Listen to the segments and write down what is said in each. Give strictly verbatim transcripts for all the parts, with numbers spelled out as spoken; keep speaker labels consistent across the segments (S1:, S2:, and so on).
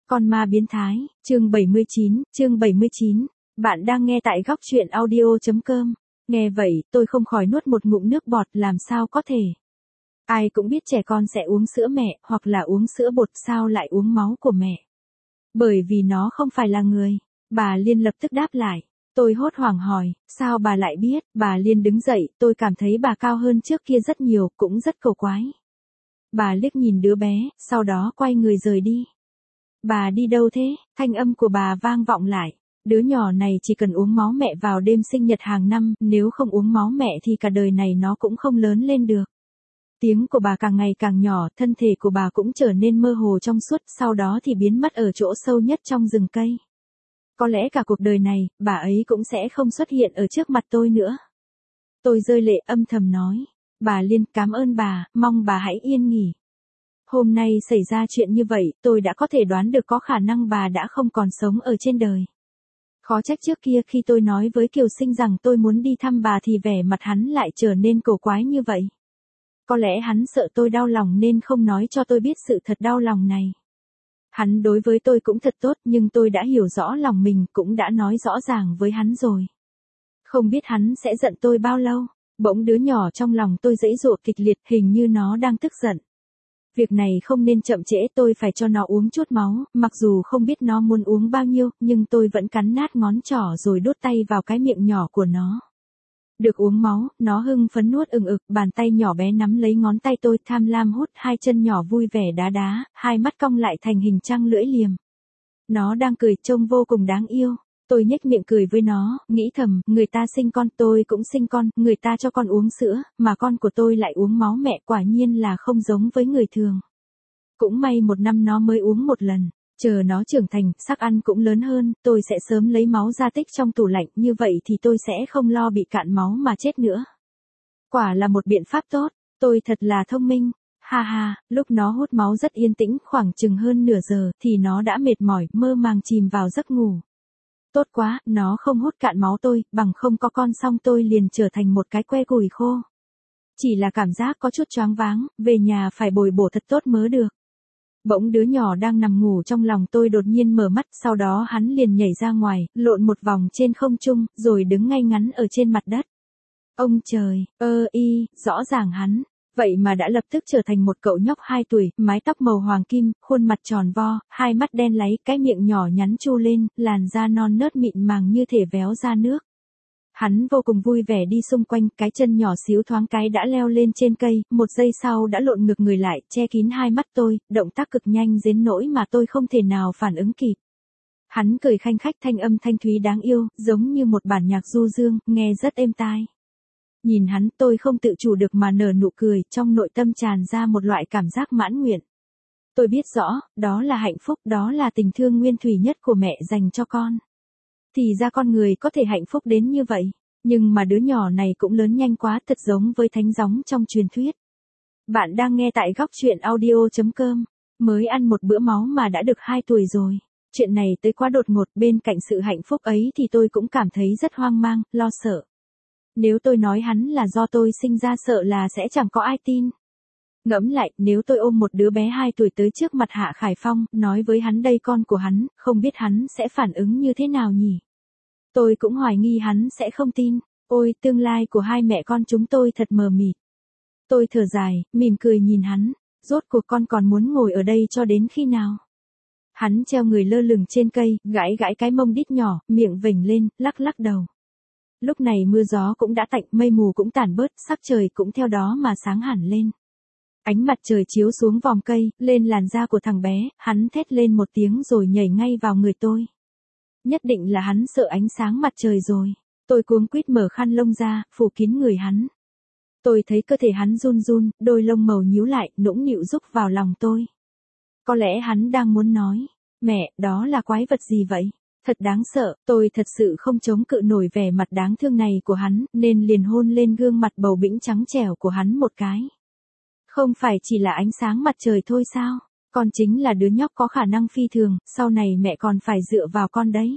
S1: Con ma biến thái, chương bảy mươi chín, chương bảy mươi chín. Bạn đang nghe tại góc truyện audio chấm com. Nghe vậy, tôi không khỏi nuốt một ngụm nước bọt, làm sao có thể. Ai cũng biết trẻ con sẽ uống sữa mẹ, hoặc là uống sữa bột, sao lại uống máu của mẹ. Bởi vì nó không phải là người. Bà Liên lập tức đáp lại. Tôi hốt hoảng hỏi, sao bà lại biết. Bà Liên đứng dậy, tôi cảm thấy bà cao hơn trước kia rất nhiều, cũng rất cầu quái. Bà liếc nhìn đứa bé, sau đó quay người rời đi. Bà đi đâu thế? Thanh âm của bà vang vọng lại. Đứa nhỏ này chỉ cần uống máu mẹ vào đêm sinh nhật hàng năm, nếu không uống máu mẹ thì cả đời này nó cũng không lớn lên được. Tiếng của bà càng ngày càng nhỏ, thân thể của bà cũng trở nên mơ hồ trong suốt, sau đó thì biến mất ở chỗ sâu nhất trong rừng cây. Có lẽ cả cuộc đời này, bà ấy cũng sẽ không xuất hiện ở trước mặt tôi nữa. Tôi rơi lệ âm thầm nói. Bà Liên, cảm ơn bà, mong bà hãy yên nghỉ. Hôm nay xảy ra chuyện như vậy, tôi đã có thể đoán được có khả năng bà đã không còn sống ở trên đời. Khó trách trước kia khi tôi nói với Kiều Sinh rằng tôi muốn đi thăm bà thì vẻ mặt hắn lại trở nên cổ quái như vậy. Có lẽ hắn sợ tôi đau lòng nên không nói cho tôi biết sự thật đau lòng này. Hắn đối với tôi cũng thật tốt, nhưng tôi đã hiểu rõ lòng mình, cũng đã nói rõ ràng với hắn rồi. Không biết hắn sẽ giận tôi bao lâu. Bỗng đứa nhỏ trong lòng tôi giãy giụa kịch liệt, hình như nó đang tức giận. Việc này không nên chậm trễ, tôi phải cho nó uống chút máu, mặc dù không biết nó muốn uống bao nhiêu, nhưng tôi vẫn cắn nát ngón trỏ rồi đút tay vào cái miệng nhỏ của nó. Được uống máu, nó hưng phấn nuốt ừng ực, bàn tay nhỏ bé nắm lấy ngón tay tôi, tham lam hút, hai chân nhỏ vui vẻ đá đá, hai mắt cong lại thành hình trăng lưỡi liềm. Nó đang cười, trông vô cùng đáng yêu. Tôi nhếch miệng cười với nó, nghĩ thầm, người ta sinh con, tôi cũng sinh con, người ta cho con uống sữa, mà con của tôi lại uống máu mẹ, quả nhiên là không giống với người thường. Cũng may một năm nó mới uống một lần, chờ nó trưởng thành, sắc ăn cũng lớn hơn, tôi sẽ sớm lấy máu ra tích trong tủ lạnh, như vậy thì tôi sẽ không lo bị cạn máu mà chết nữa. Quả là một biện pháp tốt, tôi thật là thông minh. Ha ha, lúc nó hút máu rất yên tĩnh, khoảng chừng hơn nửa giờ, thì nó đã mệt mỏi, mơ màng chìm vào giấc ngủ. Tốt quá, nó không hút cạn máu tôi, bằng không có con xong tôi liền trở thành một cái que củi khô. Chỉ là cảm giác có chút choáng váng, về nhà phải bồi bổ thật tốt mới được. Bỗng đứa nhỏ đang nằm ngủ trong lòng tôi đột nhiên mở mắt, sau đó hắn liền nhảy ra ngoài, lộn một vòng trên không trung, rồi đứng ngay ngắn ở trên mặt đất. Ông trời, ơ y, rõ ràng hắn. Vậy mà đã lập tức trở thành một cậu nhóc hai tuổi, mái tóc màu hoàng kim, khuôn mặt tròn vo, hai mắt đen láy, cái miệng nhỏ nhắn chu lên, làn da non nớt mịn màng như thể véo ra nước. Hắn vô cùng vui vẻ đi xung quanh, cái chân nhỏ xíu thoáng cái đã leo lên trên cây, một giây sau đã lộn ngược người lại, che kín hai mắt tôi, động tác cực nhanh đến nỗi mà tôi không thể nào phản ứng kịp. Hắn cười khanh khách, thanh âm thanh thúy đáng yêu, giống như một bản nhạc du dương, nghe rất êm tai. Nhìn hắn, tôi không tự chủ được mà nở nụ cười, trong nội tâm tràn ra một loại cảm giác mãn nguyện. Tôi biết rõ, đó là hạnh phúc, đó là tình thương nguyên thủy nhất của mẹ dành cho con. Thì ra con người có thể hạnh phúc đến như vậy, nhưng mà đứa nhỏ này cũng lớn nhanh quá, thật giống với thánh gióng trong truyền thuyết. Bạn đang nghe tại góc truyện audio chấm com, mới ăn một bữa máu mà đã được hai tuổi rồi. Chuyện này tới quá đột ngột, bên cạnh sự hạnh phúc ấy thì tôi cũng cảm thấy rất hoang mang, lo sợ. Nếu tôi nói hắn là do tôi sinh ra sợ là sẽ chẳng có ai tin. Ngẫm lại, nếu tôi ôm một đứa bé hai tuổi tới trước mặt Hạ Khải Phong, nói với hắn đây con của hắn, không biết hắn sẽ phản ứng như thế nào nhỉ? Tôi cũng hoài nghi hắn sẽ không tin. Ôi, tương lai của hai mẹ con chúng tôi thật mờ mịt. Tôi thở dài, mỉm cười nhìn hắn. Rốt cuộc con còn muốn ngồi ở đây cho đến khi nào? Hắn treo người lơ lửng trên cây, gãi gãi cái mông đít nhỏ, miệng vểnh lên, lắc lắc đầu. Lúc này mưa gió cũng đã tạnh, mây mù cũng tản bớt, sắc trời cũng theo đó mà sáng hẳn lên. Ánh mặt trời chiếu xuống vòng cây, lên làn da của thằng bé, hắn thét lên một tiếng rồi nhảy ngay vào người tôi. Nhất định là hắn sợ ánh sáng mặt trời rồi. Tôi cuống quýt mở khăn lông ra, phủ kín người hắn. Tôi thấy cơ thể hắn run run, đôi lông màu nhíu lại, nũng nịu rúc vào lòng tôi. Có lẽ hắn đang muốn nói, mẹ, đó là quái vật gì vậy? Thật đáng sợ, tôi thật sự không chống cự nổi vẻ mặt đáng thương này của hắn, nên liền hôn lên gương mặt bầu bĩnh trắng trẻo của hắn một cái. Không phải chỉ là ánh sáng mặt trời thôi sao? Con chính là đứa nhóc có khả năng phi thường, sau này mẹ còn phải dựa vào con đấy.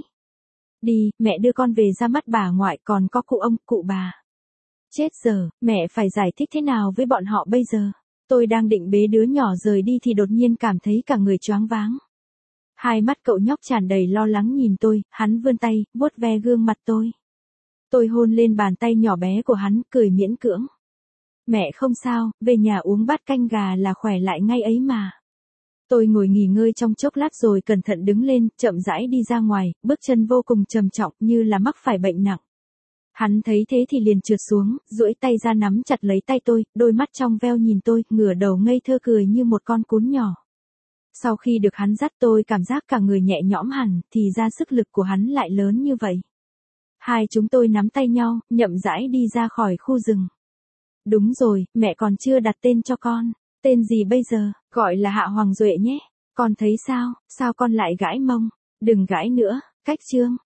S1: Đi, mẹ đưa con về ra mắt bà ngoại, còn có cụ ông, cụ bà. Chết giờ, mẹ phải giải thích thế nào với bọn họ bây giờ? Tôi đang định bế đứa nhỏ rời đi thì đột nhiên cảm thấy cả người choáng váng. Hai mắt cậu nhóc tràn đầy lo lắng nhìn tôi, hắn vươn tay, vuốt ve gương mặt tôi. Tôi hôn lên bàn tay nhỏ bé của hắn, cười miễn cưỡng. Mẹ không sao, về nhà uống bát canh gà là khỏe lại ngay ấy mà. Tôi ngồi nghỉ ngơi trong chốc lát rồi cẩn thận đứng lên, chậm rãi đi ra ngoài, bước chân vô cùng trầm trọng như là mắc phải bệnh nặng. Hắn thấy thế thì liền trượt xuống, duỗi tay ra nắm chặt lấy tay tôi, đôi mắt trong veo nhìn tôi, ngửa đầu ngây thơ cười như một con cún nhỏ. Sau khi được hắn dắt tôi cảm giác cả người nhẹ nhõm hẳn, thì ra sức lực của hắn lại lớn như vậy. Hai chúng tôi nắm tay nhau, nhậm rãi đi ra khỏi khu rừng. Đúng rồi, mẹ còn chưa đặt tên cho con. Tên gì bây giờ? Gọi là Hạ Hoàng Duệ nhé. Con thấy sao? Sao con lại gãi mông? Đừng gãi nữa, cách chương.